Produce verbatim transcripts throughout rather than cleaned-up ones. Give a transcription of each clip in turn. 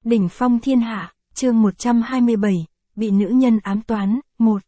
Đỉnh phong thiên hạ, chương một trăm hai mươi bảy, bị nữ nhân ám toán, một.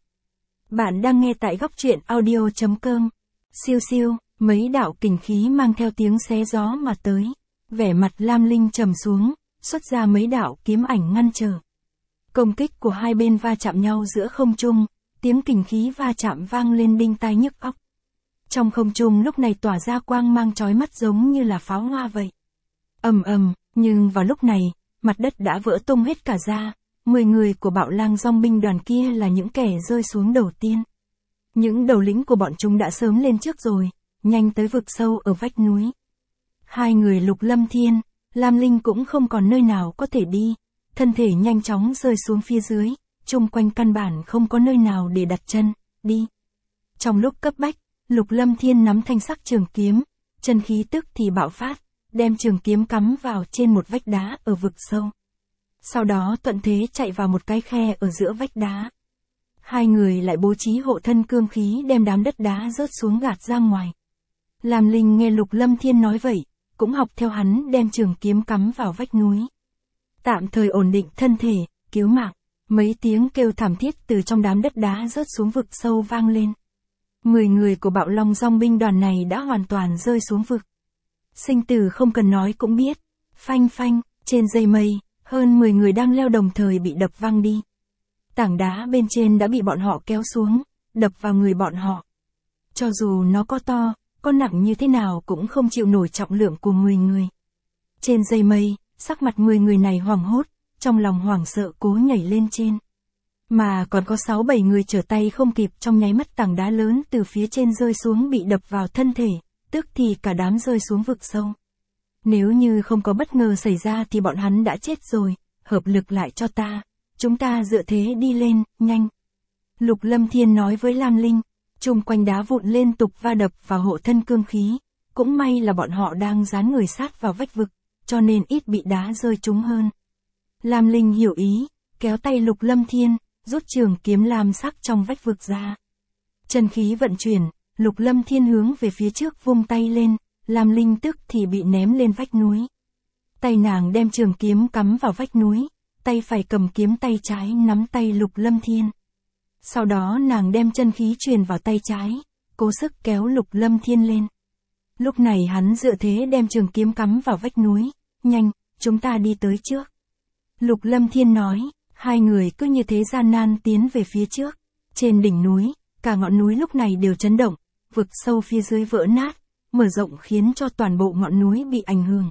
Bạn đang nghe tại góc truyện audio.com. Siêu siêu, mấy đạo kình khí mang theo tiếng xé gió mà tới. Vẻ mặt Lam Linh trầm xuống, xuất ra mấy đạo kiếm ảnh ngăn trở. Công kích của hai bên va chạm nhau giữa không trung, tiếng kình khí va chạm vang lên đinh tai nhức óc. Trong không trung lúc này tỏa ra quang mang chói mắt giống như là pháo hoa vậy. Ầm ầm, nhưng vào lúc này, mặt đất đã vỡ tung hết cả ra, mười người của bạo lang dòng binh đoàn kia là những kẻ rơi xuống đầu tiên. Những đầu lĩnh của bọn chúng đã sớm lên trước rồi, nhanh tới vực sâu ở vách núi. Hai người Lục Lâm Thiên, Lam Linh cũng không còn nơi nào có thể đi, thân thể nhanh chóng rơi xuống phía dưới, chung quanh căn bản không có nơi nào để đặt chân, đi. Trong lúc cấp bách, Lục Lâm Thiên nắm thanh sắc trường kiếm, chân khí tức thì bạo phát, đem trường kiếm cắm vào trên một vách đá ở vực sâu. Sau đó thuận thế chạy vào một cái khe ở giữa vách đá. Hai người lại bố trí hộ thân cương khí đem đám đất đá rớt xuống gạt ra ngoài. Lam Linh nghe Lục Lâm Thiên nói vậy, cũng học theo hắn đem trường kiếm cắm vào vách núi. Tạm thời ổn định thân thể, cứu mạng, mấy tiếng kêu thảm thiết từ trong đám đất đá rớt xuống vực sâu vang lên. Mười người của bạo long dòng binh đoàn này đã hoàn toàn rơi xuống vực. Sinh tử không cần nói cũng biết. Phanh phanh, trên dây mây, hơn mười người đang leo đồng thời bị đập văng đi. Tảng đá bên trên đã bị bọn họ kéo xuống, đập vào người bọn họ. Cho dù nó có to, có nặng như thế nào cũng không chịu nổi trọng lượng của mười người. Trên dây mây, sắc mặt mười người này hoảng hốt, trong lòng hoảng sợ cố nhảy lên trên. Mà còn có sáu bảy người trở tay không kịp, trong nháy mắt tảng đá lớn từ phía trên rơi xuống bị đập vào thân thể, tức thì cả đám rơi xuống vực sâu. Nếu như không có bất ngờ xảy ra thì bọn hắn đã chết rồi, hợp lực lại cho ta, chúng ta dựa thế đi lên, nhanh. Lục Lâm Thiên nói với Lam Linh, chung quanh đá vụn liên tục va đập vào hộ thân cương khí, cũng may là bọn họ đang dán người sát vào vách vực, cho nên ít bị đá rơi trúng hơn. Lam Linh hiểu ý, kéo tay Lục Lâm Thiên, rút trường kiếm lam sắc trong vách vực ra. Chân khí vận chuyển, Lục Lâm Thiên hướng về phía trước vung tay lên, Lam Linh tức thì bị ném lên vách núi. Tay nàng đem trường kiếm cắm vào vách núi, tay phải cầm kiếm, tay trái nắm tay Lục Lâm Thiên. Sau đó nàng đem chân khí truyền vào tay trái, cố sức kéo Lục Lâm Thiên lên. Lúc này hắn dựa thế đem trường kiếm cắm vào vách núi, nhanh, chúng ta đi tới trước. Lục Lâm Thiên nói, hai người cứ như thế gian nan tiến về phía trước. Trên đỉnh núi, cả ngọn núi lúc này đều chấn động, vực sâu phía dưới vỡ nát, mở rộng khiến cho toàn bộ ngọn núi bị ảnh hưởng.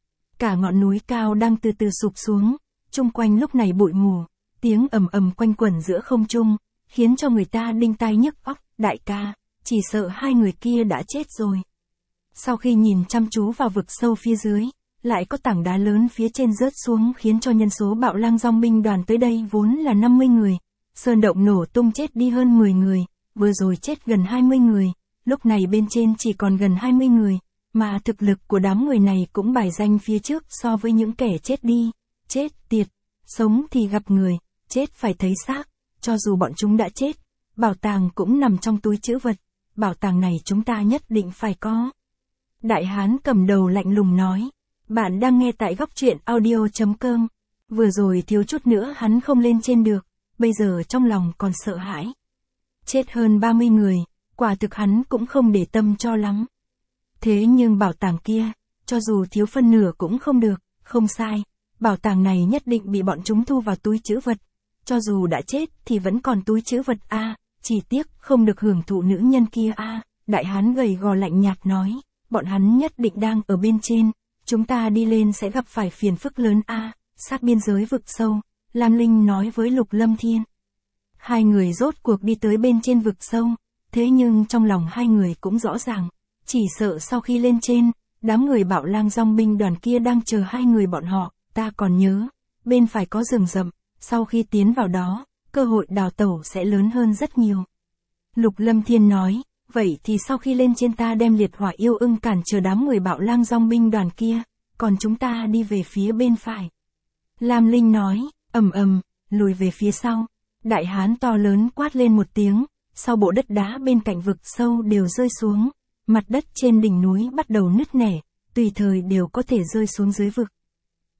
Cả ngọn núi cao đang từ từ sụp xuống, chung quanh lúc này bụi mù, tiếng ầm ầm quanh quẩn giữa không trung, khiến cho người ta đinh tai nhức óc. Đại ca, chỉ sợ hai người kia đã chết rồi. Sau khi nhìn chăm chú vào vực sâu phía dưới, lại có tảng đá lớn phía trên rớt xuống khiến cho nhân số bạo lang dòng binh đoàn tới đây vốn là năm mươi người. Sơn động nổ tung chết đi hơn mười người, vừa rồi chết gần hai mươi người, lúc này bên trên chỉ còn gần hai mươi người, mà thực lực của đám người này cũng bài danh phía trước so với những kẻ chết đi. Chết tiệt, sống thì gặp người, chết phải thấy xác, cho dù bọn chúng đã chết, bảo tàng cũng nằm trong túi trữ vật, bảo tàng này chúng ta nhất định phải có. Đại hán cầm đầu lạnh lùng nói, bạn đang nghe tại góc truyện audio.com, vừa rồi thiếu chút nữa hắn không lên trên được, bây giờ trong lòng còn sợ hãi. Chết hơn ba mươi người, quả thực hắn cũng không để tâm cho lắm. Thế nhưng bảo tàng kia, cho dù thiếu phân nửa cũng không được, không sai, bảo tàng này nhất định bị bọn chúng thu vào túi trữ vật. Cho dù đã chết thì vẫn còn túi trữ vật a, à, chỉ tiếc không được hưởng thụ nữ nhân kia a. À. Đại hán gầy gò lạnh nhạt nói, bọn hắn nhất định đang ở bên trên, chúng ta đi lên sẽ gặp phải phiền phức lớn a. À. Sát biên giới vực sâu, Lam Linh nói với Lục Lâm Thiên. Hai người rốt cuộc đi tới bên trên vực sâu, thế nhưng trong lòng hai người cũng rõ ràng, chỉ sợ sau khi lên trên, đám người bạo lang dòng binh đoàn kia đang chờ hai người bọn họ. Ta còn nhớ, bên phải có rừng rậm, sau khi tiến vào đó, cơ hội đào tẩu sẽ lớn hơn rất nhiều. Lục Lâm Thiên nói, vậy thì sau khi lên trên ta đem liệt hỏa yêu ưng cản chờ đám người bạo lang dòng binh đoàn kia, còn chúng ta đi về phía bên phải. Lam Linh nói, ầm ầm, lùi về phía sau. Đại hán to lớn quát lên một tiếng, sau bộ đất đá bên cạnh vực sâu đều rơi xuống, mặt đất trên đỉnh núi bắt đầu nứt nẻ, tùy thời đều có thể rơi xuống dưới vực.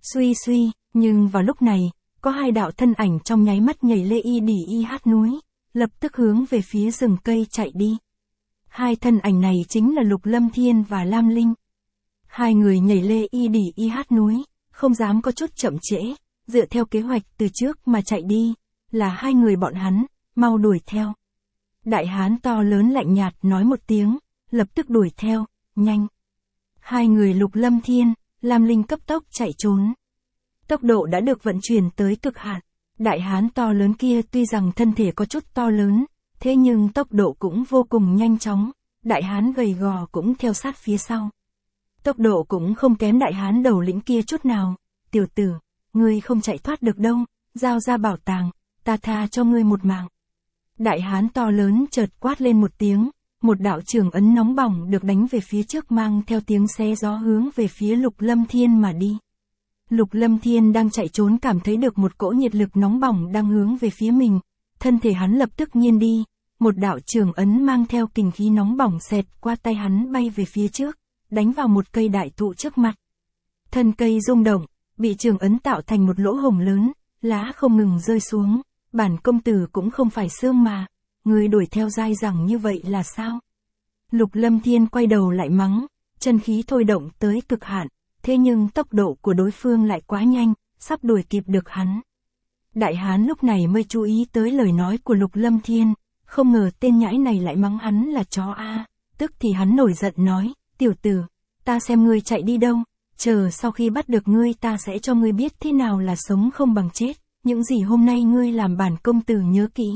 Suy suy, nhưng vào lúc này, có hai đạo thân ảnh trong nháy mắt nhảy lê y đỉ y hát núi, lập tức hướng về phía rừng cây chạy đi. Hai thân ảnh này chính là Lục Lâm Thiên và Lam Linh. Hai người nhảy lê y đỉ y hát núi, không dám có chút chậm trễ, dựa theo kế hoạch từ trước mà chạy đi, là hai người bọn hắn, mau đuổi theo. Đại hán to lớn lạnh nhạt nói một tiếng, lập tức đuổi theo, nhanh. Hai người Lục Lâm Thiên, Lam Linh cấp tốc chạy trốn. Tốc độ đã được vận chuyển tới cực hạn. Đại hán to lớn kia tuy rằng thân thể có chút to lớn, thế nhưng tốc độ cũng vô cùng nhanh chóng, đại hán gầy gò cũng theo sát phía sau. Tốc độ cũng không kém đại hán đầu lĩnh kia chút nào. Tiểu tử, ngươi không chạy thoát được đâu, giao ra bảo tàng, ta tha cho ngươi một mạng. Đại hán to lớn chợt quát lên một tiếng, một đạo trường ấn nóng bỏng được đánh về phía trước mang theo tiếng xé gió hướng về phía Lục Lâm Thiên mà đi. Lục Lâm Thiên đang chạy trốn cảm thấy được một cỗ nhiệt lực nóng bỏng đang hướng về phía mình, thân thể hắn lập tức nghiêng đi, một đạo trường ấn mang theo kình khí nóng bỏng xẹt qua tay hắn bay về phía trước, đánh vào một cây đại thụ trước mặt. Thân cây rung động, bị trường ấn tạo thành một lỗ hổng lớn, lá không ngừng rơi xuống, bản công tử cũng không phải xương mà, người đuổi theo dai dẳng như vậy là sao? Lục Lâm Thiên quay đầu lại mắng, chân khí thôi động tới cực hạn, thế nhưng tốc độ của đối phương lại quá nhanh, sắp đuổi kịp được hắn. Đại hán lúc này mới chú ý tới lời nói của Lục Lâm Thiên, không ngờ tên nhãi này lại mắng hắn là chó a, tức thì hắn nổi giận nói, tiểu tử, ta xem ngươi chạy đi đâu, chờ sau khi bắt được ngươi ta sẽ cho ngươi biết thế nào là sống không bằng chết, những gì hôm nay ngươi làm bản công tử nhớ kỹ.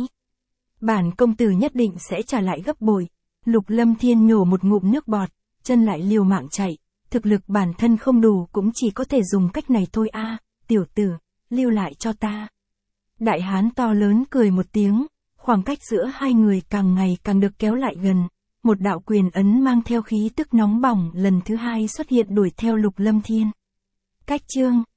Bản công tử nhất định sẽ trả lại gấp bội. Lục Lâm Thiên nhổ một ngụm nước bọt, chân lại liều mạng chạy, thực lực bản thân không đủ cũng chỉ có thể dùng cách này thôi a, tiểu tử, lưu lại cho ta. Đại hán to lớn cười một tiếng, khoảng cách giữa hai người càng ngày càng được kéo lại gần, một đạo quyền ấn mang theo khí tức nóng bỏng lần thứ hai xuất hiện đuổi theo Lục Lâm Thiên. Cách chương